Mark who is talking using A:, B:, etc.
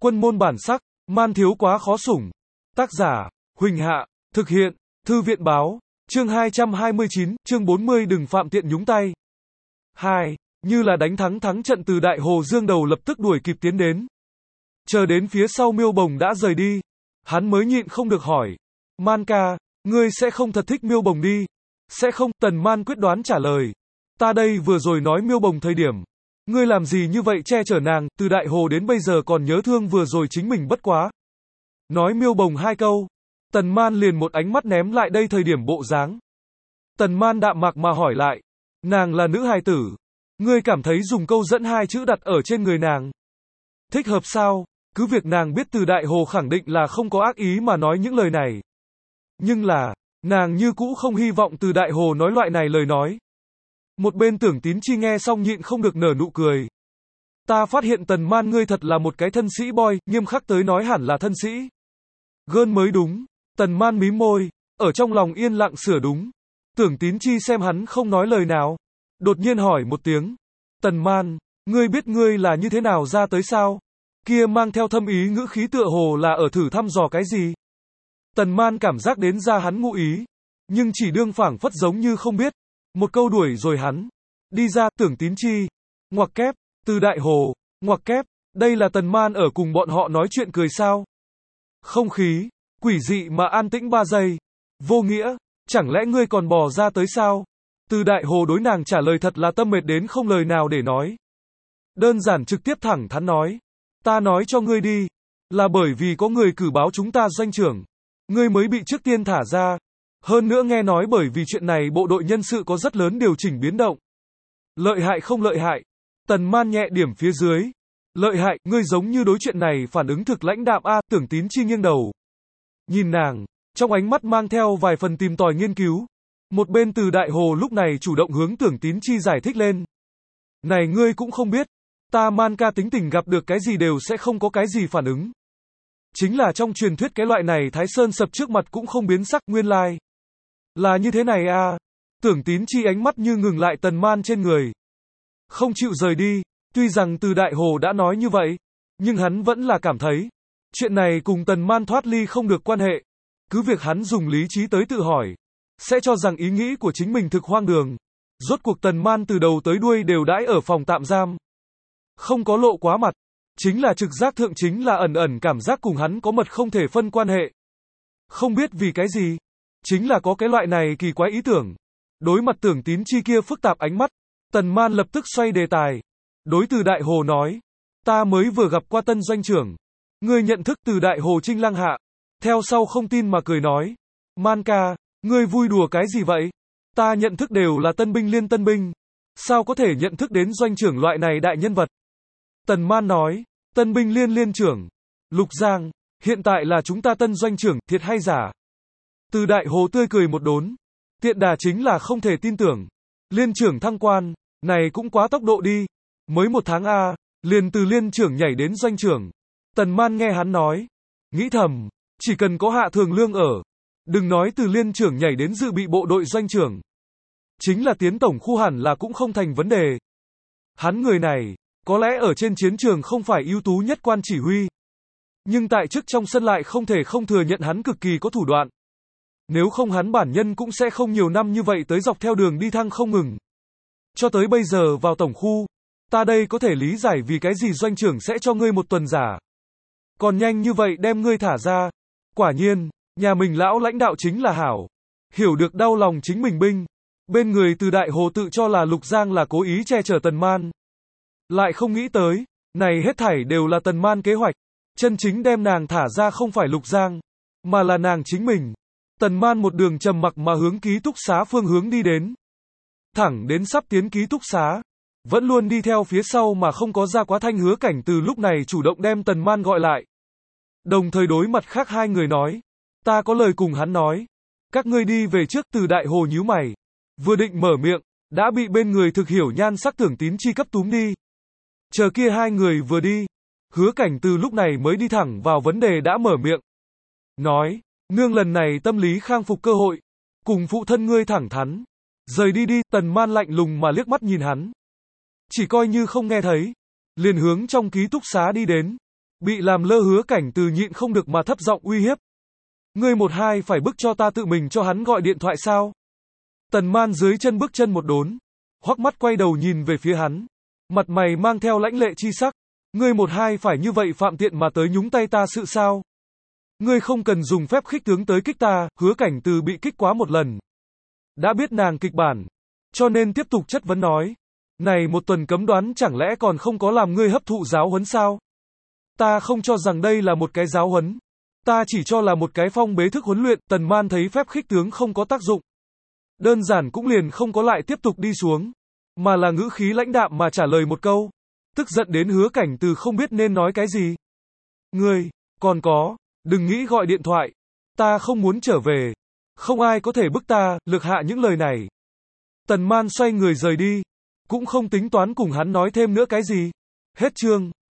A: Quân môn bản sắc, man thiếu quá khó sủng. Tác giả, Huỳnh Hạ, thực hiện, Thư viện báo, chương 229, chương 40 đừng phạm tiện nhúng tay. 2. Như là đánh thắng trận từ Đại Hồ Dương Đầu lập tức đuổi kịp tiến đến. Chờ đến phía sau Miêu Bồng đã rời đi, hắn mới nhịn không được hỏi. Man ca, ngươi sẽ không thật thích Miêu Bồng đi. Sẽ không, Tần Man quyết đoán trả lời. Ta đây vừa rồi nói Miêu Bồng thời điểm. Ngươi làm gì như vậy che chở nàng, từ Đại Hồ đến bây giờ còn nhớ thương vừa rồi chính mình bất quá. Nói Miêu Bồng hai câu, Tần Man liền một ánh mắt ném lại đây thời điểm bộ dáng. Tần Man đạm mạc mà hỏi lại, nàng là nữ hài tử, ngươi cảm thấy dùng câu dẫn hai chữ đặt ở trên người nàng thích hợp sao? Cứ việc nàng biết từ Đại Hồ khẳng định là không có ác ý mà nói những lời này. Nhưng là, nàng như cũ không hy vọng từ Đại Hồ nói loại này lời nói. Một bên Tưởng Tín Chi nghe xong nhịn không được nở nụ cười. Ta phát hiện Tần Man ngươi thật là một cái thân sĩ boy, nghiêm khắc tới nói hẳn là thân sĩ gơn mới đúng. Tần Man mím môi, ở trong lòng yên lặng sửa đúng. Tưởng Tín Chi xem hắn không nói lời nào, đột nhiên hỏi một tiếng. Tần Man, ngươi biết ngươi là như thế nào ra tới sao? Kia mang theo thâm ý ngữ khí tựa hồ là ở thử thăm dò cái gì? Tần Man cảm giác đến ra hắn ngụ ý, nhưng chỉ đương phảng phất giống như không biết. Một câu đuổi rồi hắn đi ra. Tưởng Tín Chi, ngoặc kép, từ Đại Hồ, ngoặc kép, đây là Tần Man ở cùng bọn họ nói chuyện cười sao? Không khí quỷ dị mà an tĩnh 3 giây. Vô nghĩa, chẳng lẽ ngươi còn bò ra tới sao? Từ Đại Hồ đối nàng trả lời thật là tâm mệt đến không lời nào để nói. Đơn giản trực tiếp thẳng thắn nói, ta nói cho ngươi đi, là bởi vì có người cử báo chúng ta doanh trưởng, ngươi mới bị trước tiên thả ra. Hơn nữa nghe nói bởi vì chuyện này bộ đội nhân sự có rất lớn điều chỉnh biến động. Lợi hại không lợi hại? Tần Man nhẹ điểm phía dưới. Lợi hại, ngươi giống như đối chuyện này phản ứng thực lãnh đạm a. Tưởng Tín Chi nghiêng đầu nhìn nàng, trong ánh mắt mang theo vài phần tìm tòi nghiên cứu. Một bên từ Đại Hồ lúc này chủ động hướng Tưởng Tín Chi giải thích lên. Này ngươi cũng không biết, ta Man ca tính tình gặp được cái gì đều sẽ không có cái gì phản ứng. Chính là trong truyền thuyết cái loại này Thái Sơn sập trước mặt cũng không biến sắc, nguyên lai là như thế này à. Tưởng Tín Chi ánh mắt như ngừng lại Tần Man trên người, không chịu rời đi. Tuy rằng từ Đại Hồ đã nói như vậy, nhưng hắn vẫn là cảm thấy chuyện này cùng Tần Man thoát ly không được quan hệ. Cứ việc hắn dùng lý trí tới tự hỏi, sẽ cho rằng ý nghĩ của chính mình thực hoang đường. Rốt cuộc Tần Man từ đầu tới đuôi đều đãi ở phòng tạm giam, không có lộ quá mặt. Chính là trực giác thượng chính là ẩn ẩn cảm giác cùng hắn có mật không thể phân quan hệ. Không biết vì cái gì, chính là có cái loại này kỳ quái ý tưởng. Đối mặt Tưởng Tín Chi kia phức tạp ánh mắt, Tần Man lập tức xoay đề tài. Đối từ Đại Hồ nói, ta mới vừa gặp qua Tân doanh trưởng, ngươi nhận thức từ Đại Hồ Trinh Lăng hạ. Theo sau không tin mà cười nói, Man ca, ngươi vui đùa cái gì vậy? Ta nhận thức đều là tân binh liên tân binh, sao có thể nhận thức đến doanh trưởng loại này đại nhân vật? Tần Man nói, tân binh liên trưởng, Lục Giang, hiện tại là chúng ta tân doanh trưởng, thiệt hay giả? Từ Đại Hồ tươi cười một đốn, tiện đà chính là không thể tin tưởng. Liên trưởng thăng quan, này cũng quá tốc độ đi, mới 1 tháng a, liền từ liên trưởng nhảy đến doanh trưởng. Tần Man nghe hắn nói, nghĩ thầm, chỉ cần có hạ thường lương ở, đừng nói từ liên trưởng nhảy đến dự bị bộ đội doanh trưởng, chính là tiến tổng khu hẳn là cũng không thành vấn đề. Hắn người này, có lẽ ở trên chiến trường không phải ưu tú nhất quan chỉ huy, nhưng tại chức trong sân lại không thể không thừa nhận hắn cực kỳ có thủ đoạn. Nếu không hắn bản nhân cũng sẽ không nhiều năm như vậy tới dọc theo đường đi thăng không ngừng. Cho tới bây giờ vào tổng khu, ta đây có thể lý giải vì cái gì doanh trưởng sẽ cho ngươi 1 tuần giả. Còn nhanh như vậy đem ngươi thả ra. Quả nhiên, nhà mình lão lãnh đạo chính là hảo. Hiểu được đau lòng chính mình binh. Bên người từ Đại Hồ tự cho là Lục Giang là cố ý che chở Tần Man. Lại không nghĩ tới, này hết thảy đều là Tần Man kế hoạch. Chân chính đem nàng thả ra không phải Lục Giang, mà là nàng chính mình. Tần Man một đường trầm mặc mà hướng ký túc xá phương hướng đi đến. Thẳng đến sắp tiến ký túc xá, vẫn luôn đi theo phía sau mà không có ra quá thanh Hứa Cảnh từ lúc này chủ động đem Tần Man gọi lại. Đồng thời đối mặt khác hai người nói, ta có lời cùng hắn nói, các ngươi đi về trước. Từ Đại Hồ nhíu mày, vừa định mở miệng, đã bị bên người thực hiểu nhan sắc Tưởng Tín Chi cấp túm đi. Chờ kia hai người vừa đi, Hứa Cảnh từ lúc này mới đi thẳng vào vấn đề đã mở miệng. Nói, nương lần này tâm lý khang phục cơ hội, cùng phụ thân ngươi thẳng thắn, rời đi đi. Tần Man lạnh lùng mà liếc mắt nhìn hắn, chỉ coi như không nghe thấy, liền hướng trong ký túc xá đi đến. Bị làm lơ Hứa Cảnh Từ nhịn không được mà thấp giọng uy hiếp. Ngươi một hai phải bức cho ta tự mình cho hắn gọi điện thoại sao? Tần Man dưới chân bước chân một đốn, hoắc mắt quay đầu nhìn về phía hắn, mặt mày mang theo lãnh lệ chi sắc. Ngươi một hai phải như vậy phạm tiện mà tới nhúng tay ta sự sao? Ngươi không cần dùng phép khích tướng tới kích ta. Hứa Cảnh Từ bị kích quá một lần, đã biết nàng kịch bản, cho nên tiếp tục chất vấn nói. Này một tuần cấm đoán chẳng lẽ còn không có làm ngươi hấp thụ giáo huấn sao? Ta không cho rằng đây là một cái giáo huấn. Ta chỉ cho là một cái phong bế thức huấn luyện. Tần Man thấy phép khích tướng không có tác dụng, đơn giản cũng liền không có lại tiếp tục đi xuống, mà là ngữ khí lãnh đạm mà trả lời một câu. Tức giận đến Hứa Cảnh Từ không biết nên nói cái gì. Ngươi, còn có, đừng nghĩ gọi điện thoại. Ta không muốn trở về. Không ai có thể bức ta. Lực hạ những lời này, Tần Man xoay người rời đi, cũng không tính toán cùng hắn nói thêm nữa cái gì. Hết chương.